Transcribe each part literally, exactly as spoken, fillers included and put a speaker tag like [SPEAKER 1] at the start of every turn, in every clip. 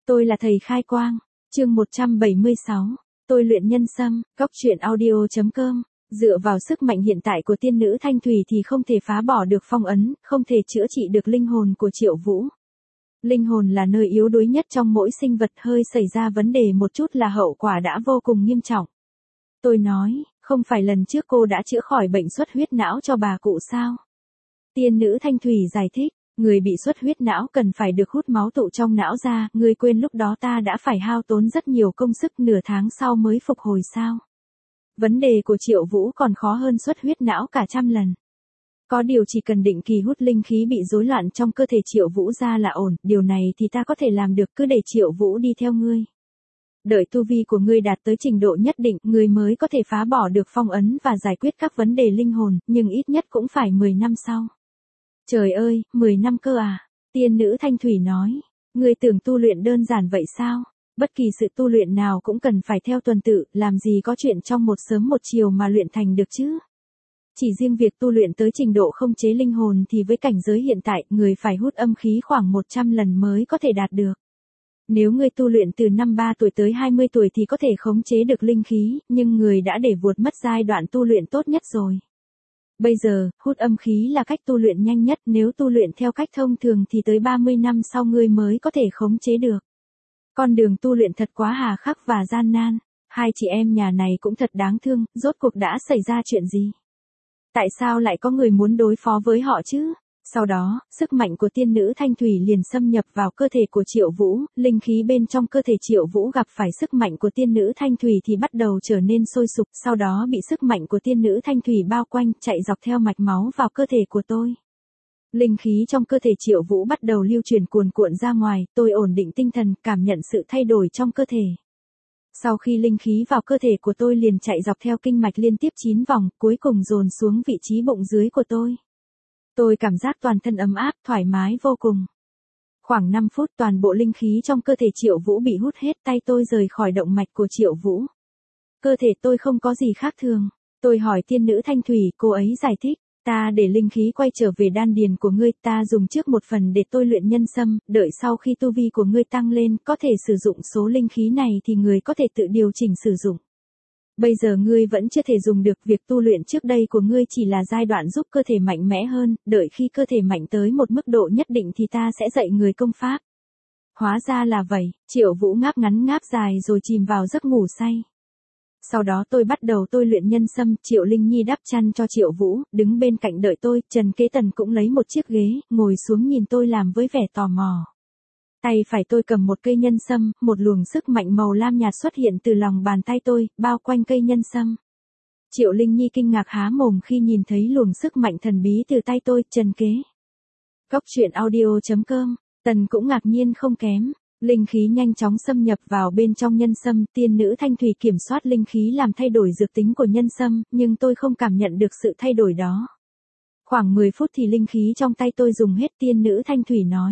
[SPEAKER 1] Tôi là thầy khai quang. Chương một trăm bảy mươi sáu. Tôi luyện nhân sâm. Góc truyện audio chấm com. Dựa vào sức mạnh hiện tại của tiên nữ Thanh Thủy thì không thể phá bỏ được phong ấn, không thể chữa trị được linh hồn của Triệu Vũ. Linh hồn là nơi yếu đuối nhất trong mỗi sinh vật, hơi xảy ra vấn đề một chút là hậu quả đã vô cùng nghiêm trọng. Tôi nói, không phải lần trước cô đã chữa khỏi bệnh xuất huyết não cho bà cụ sao? Tiên nữ Thanh Thủy giải thích, người bị xuất huyết não cần phải được hút máu tụ trong não ra, người quên lúc đó ta đã phải hao tốn rất nhiều công sức nửa tháng sau mới phục hồi sao? Vấn đề của Triệu Vũ còn khó hơn xuất huyết não cả trăm lần. Có điều chỉ cần định kỳ hút linh khí bị rối loạn trong cơ thể Triệu Vũ ra là ổn, điều này thì ta có thể làm được, cứ để Triệu Vũ đi theo ngươi. Đợi tu vi của ngươi đạt tới trình độ nhất định, ngươi mới có thể phá bỏ được phong ấn và giải quyết các vấn đề linh hồn, nhưng ít nhất cũng phải mười năm sau. Trời ơi, mười năm cơ à? Tiên nữ Thanh Thủy nói, ngươi tưởng tu luyện đơn giản vậy sao? Bất kỳ sự tu luyện nào cũng cần phải theo tuần tự, làm gì có chuyện trong một sớm một chiều mà luyện thành được chứ? Chỉ riêng việc tu luyện tới trình độ không chế linh hồn thì với cảnh giới hiện tại, người phải hút âm khí khoảng một trăm lần mới có thể đạt được. Nếu người tu luyện từ năm ba tuổi tới hai mươi tuổi thì có thể khống chế được linh khí, nhưng người đã để vụt mất giai đoạn tu luyện tốt nhất rồi. Bây giờ, hút âm khí là cách tu luyện nhanh nhất, nếu tu luyện theo cách thông thường thì tới ba mươi năm sau người mới có thể khống chế được. Con đường tu luyện thật quá hà khắc và gian nan. Hai chị em nhà này cũng thật đáng thương, rốt cuộc đã xảy ra chuyện gì? Tại sao lại có người muốn đối phó với họ chứ? Sau đó, sức mạnh của tiên nữ Thanh Thủy liền xâm nhập vào cơ thể của Triệu Vũ, linh khí bên trong cơ thể Triệu Vũ gặp phải sức mạnh của tiên nữ Thanh Thủy thì bắt đầu trở nên sôi sục, sau đó bị sức mạnh của tiên nữ Thanh Thủy bao quanh, chạy dọc theo mạch máu vào cơ thể của tôi. Linh khí trong cơ thể Triệu Vũ bắt đầu lưu chuyển cuồn cuộn ra ngoài, tôi ổn định tinh thần, cảm nhận sự thay đổi trong cơ thể. Sau khi linh khí vào cơ thể của tôi liền chạy dọc theo kinh mạch liên tiếp chín vòng, cuối cùng dồn xuống vị trí bụng dưới của tôi. Tôi cảm giác toàn thân ấm áp, thoải mái vô cùng. Khoảng năm phút toàn bộ linh khí trong cơ thể Triệu Vũ bị hút hết, tay tôi rời khỏi động mạch của Triệu Vũ. Cơ thể tôi không có gì khác thường. Tôi hỏi tiên nữ Thanh Thủy, cô ấy giải thích. Ta để linh khí quay trở về đan điền của ngươi, ta dùng trước một phần để tôi luyện nhân sâm, đợi sau khi tu vi của ngươi tăng lên, có thể sử dụng số linh khí này thì ngươi có thể tự điều chỉnh sử dụng. Bây giờ ngươi vẫn chưa thể dùng được, việc tu luyện trước đây của ngươi chỉ là giai đoạn giúp cơ thể mạnh mẽ hơn, đợi khi cơ thể mạnh tới một mức độ nhất định thì ta sẽ dạy người công pháp. Hóa ra là vậy, Triệu Vũ ngáp ngắn ngáp dài rồi chìm vào giấc ngủ say. Sau đó tôi bắt đầu tôi luyện nhân sâm, Triệu Linh Nhi đắp chăn cho Triệu Vũ, đứng bên cạnh đợi tôi, Trần Kế Tần cũng lấy một chiếc ghế, ngồi xuống nhìn tôi làm với vẻ tò mò. Tay phải tôi cầm một cây nhân sâm, một luồng sức mạnh màu lam nhạt xuất hiện từ lòng bàn tay tôi, bao quanh cây nhân sâm. Triệu Linh Nhi kinh ngạc há mồm khi nhìn thấy luồng sức mạnh thần bí từ tay tôi, Trần Kế. Góc truyện audio chấm com, Tần cũng ngạc nhiên không kém. Linh khí nhanh chóng xâm nhập vào bên trong nhân sâm, tiên nữ Thanh Thủy kiểm soát linh khí làm thay đổi dược tính của nhân sâm, nhưng tôi không cảm nhận được sự thay đổi đó. Khoảng mười phút thì linh khí trong tay tôi dùng hết, tiên nữ Thanh Thủy nói.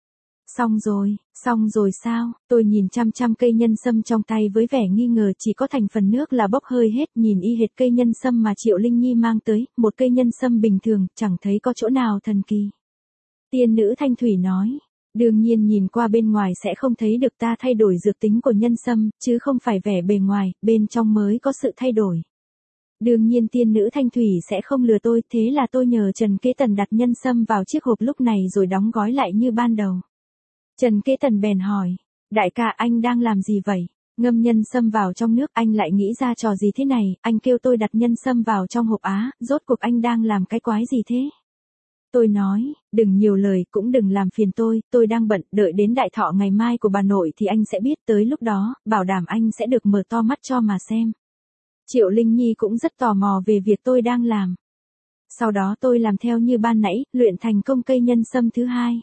[SPEAKER 1] Xong rồi, xong rồi sao? Tôi nhìn chăm chăm cây nhân sâm trong tay với vẻ nghi ngờ, chỉ có thành phần nước là bốc hơi hết, nhìn y hệt cây nhân sâm mà Triệu Linh Nhi mang tới, một cây nhân sâm bình thường, chẳng thấy có chỗ nào thần kỳ. Tiên nữ Thanh Thủy nói. Đương nhiên nhìn qua bên ngoài sẽ không thấy được ta thay đổi dược tính của nhân sâm, chứ không phải vẻ bề ngoài, bên trong mới có sự thay đổi. Đương nhiên tiên nữ Thanh Thủy sẽ không lừa tôi, thế là tôi nhờ Trần Kế Tần đặt nhân sâm vào chiếc hộp lúc này rồi đóng gói lại như ban đầu. Trần Kế Tần bèn hỏi, đại ca anh đang làm gì vậy? Ngâm nhân sâm vào trong nước, anh lại nghĩ ra trò gì thế này, anh kêu tôi đặt nhân sâm vào trong hộp á, rốt cuộc anh đang làm cái quái gì thế? Tôi nói, đừng nhiều lời, cũng đừng làm phiền tôi, tôi đang bận, đợi đến đại thọ ngày mai của bà nội thì anh sẽ biết, tới lúc đó, bảo đảm anh sẽ được mở to mắt cho mà xem. Triệu Linh Nhi cũng rất tò mò về việc tôi đang làm. Sau đó tôi làm theo như ban nãy, luyện thành công cây nhân sâm thứ hai.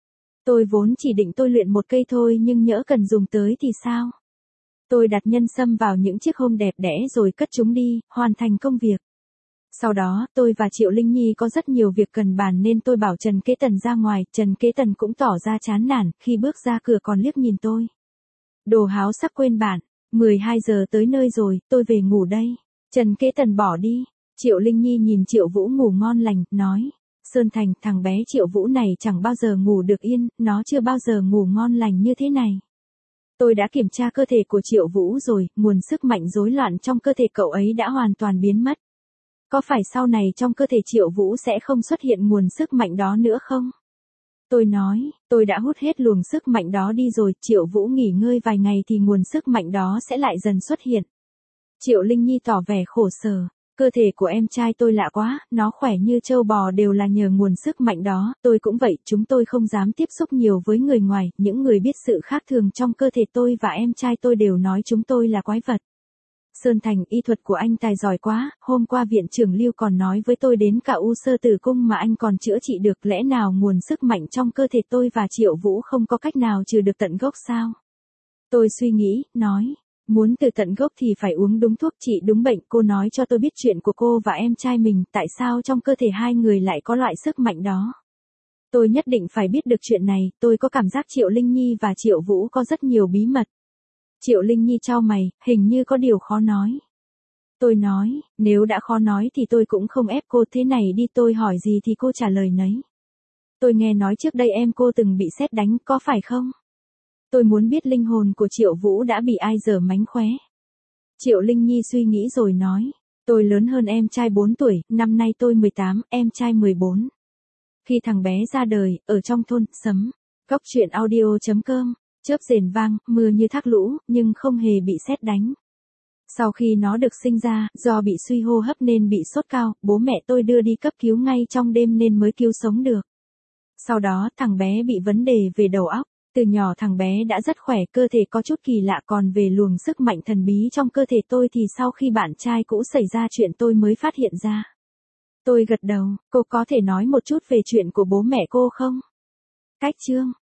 [SPEAKER 1] Tôi vốn chỉ định tôi luyện một cây thôi nhưng nhỡ cần dùng tới thì sao? Tôi đặt nhân sâm vào những chiếc hôn đẹp đẽ rồi cất chúng đi, hoàn thành công việc. Sau đó, tôi và Triệu Linh Nhi có rất nhiều việc cần bàn nên tôi bảo Trần Kế Tần ra ngoài, Trần Kế Tần cũng tỏ ra chán nản, khi bước ra cửa còn liếc nhìn tôi. Đồ háo sắc quên bản, mười hai giờ tới nơi rồi, tôi về ngủ đây. Trần Kế Tần bỏ đi, Triệu Linh Nhi nhìn Triệu Vũ ngủ ngon lành, nói, Sơn Thành, thằng bé Triệu Vũ này chẳng bao giờ ngủ được yên, nó chưa bao giờ ngủ ngon lành như thế này. Tôi đã kiểm tra cơ thể của Triệu Vũ rồi, nguồn sức mạnh rối loạn trong cơ thể cậu ấy đã hoàn toàn biến mất. Có phải sau này trong cơ thể Triệu Vũ sẽ không xuất hiện nguồn sức mạnh đó nữa không? Tôi nói, tôi đã hút hết luồng sức mạnh đó đi rồi, Triệu Vũ nghỉ ngơi vài ngày thì nguồn sức mạnh đó sẽ lại dần xuất hiện. Triệu Linh Nhi tỏ vẻ khổ sở, cơ thể của em trai tôi lạ quá, nó khỏe như trâu bò đều là nhờ nguồn sức mạnh đó, tôi cũng vậy, chúng tôi không dám tiếp xúc nhiều với người ngoài, những người biết sự khác thường trong cơ thể tôi và em trai tôi đều nói chúng tôi là quái vật. Sơn Thành, y thuật của anh tài giỏi quá, hôm qua viện trưởng Lưu còn nói với tôi đến cả u sơ tử cung mà anh còn chữa trị được, lẽ nào nguồn sức mạnh trong cơ thể tôi và Triệu Vũ không có cách nào trừ được tận gốc sao? Tôi suy nghĩ, nói, muốn từ tận gốc thì phải uống đúng thuốc trị đúng bệnh, cô nói cho tôi biết chuyện của cô và em trai mình, tại sao trong cơ thể hai người lại có loại sức mạnh đó? Tôi nhất định phải biết được chuyện này, tôi có cảm giác Triệu Linh Nhi và Triệu Vũ có rất nhiều bí mật. Triệu Linh Nhi chau mày, hình như có điều khó nói. Tôi nói, nếu đã khó nói thì tôi cũng không ép cô, thế này đi, tôi hỏi gì thì cô trả lời nấy. Tôi nghe nói trước đây em cô từng bị sét đánh, có phải không? Tôi muốn biết linh hồn của Triệu Vũ đã bị ai giở mánh khóe. Triệu Linh Nhi suy nghĩ rồi nói, tôi lớn hơn em trai bốn tuổi, năm nay tôi mười tám, em trai mười bốn. Khi thằng bé ra đời, ở trong thôn, sấm, góc truyện audio chấm com, chớp rền vang, mưa như thác lũ, nhưng không hề bị sét đánh. Sau khi nó được sinh ra, do bị suy hô hấp nên bị sốt cao, bố mẹ tôi đưa đi cấp cứu ngay trong đêm nên mới cứu sống được. Sau đó, thằng bé bị vấn đề về đầu óc. Từ nhỏ thằng bé đã rất khỏe, cơ thể có chút kỳ lạ, còn về luồng sức mạnh thần bí trong cơ thể tôi thì sau khi bạn trai cũ xảy ra chuyện tôi mới phát hiện ra. Tôi gật đầu, cô có thể nói một chút về chuyện của bố mẹ cô không? Cách chương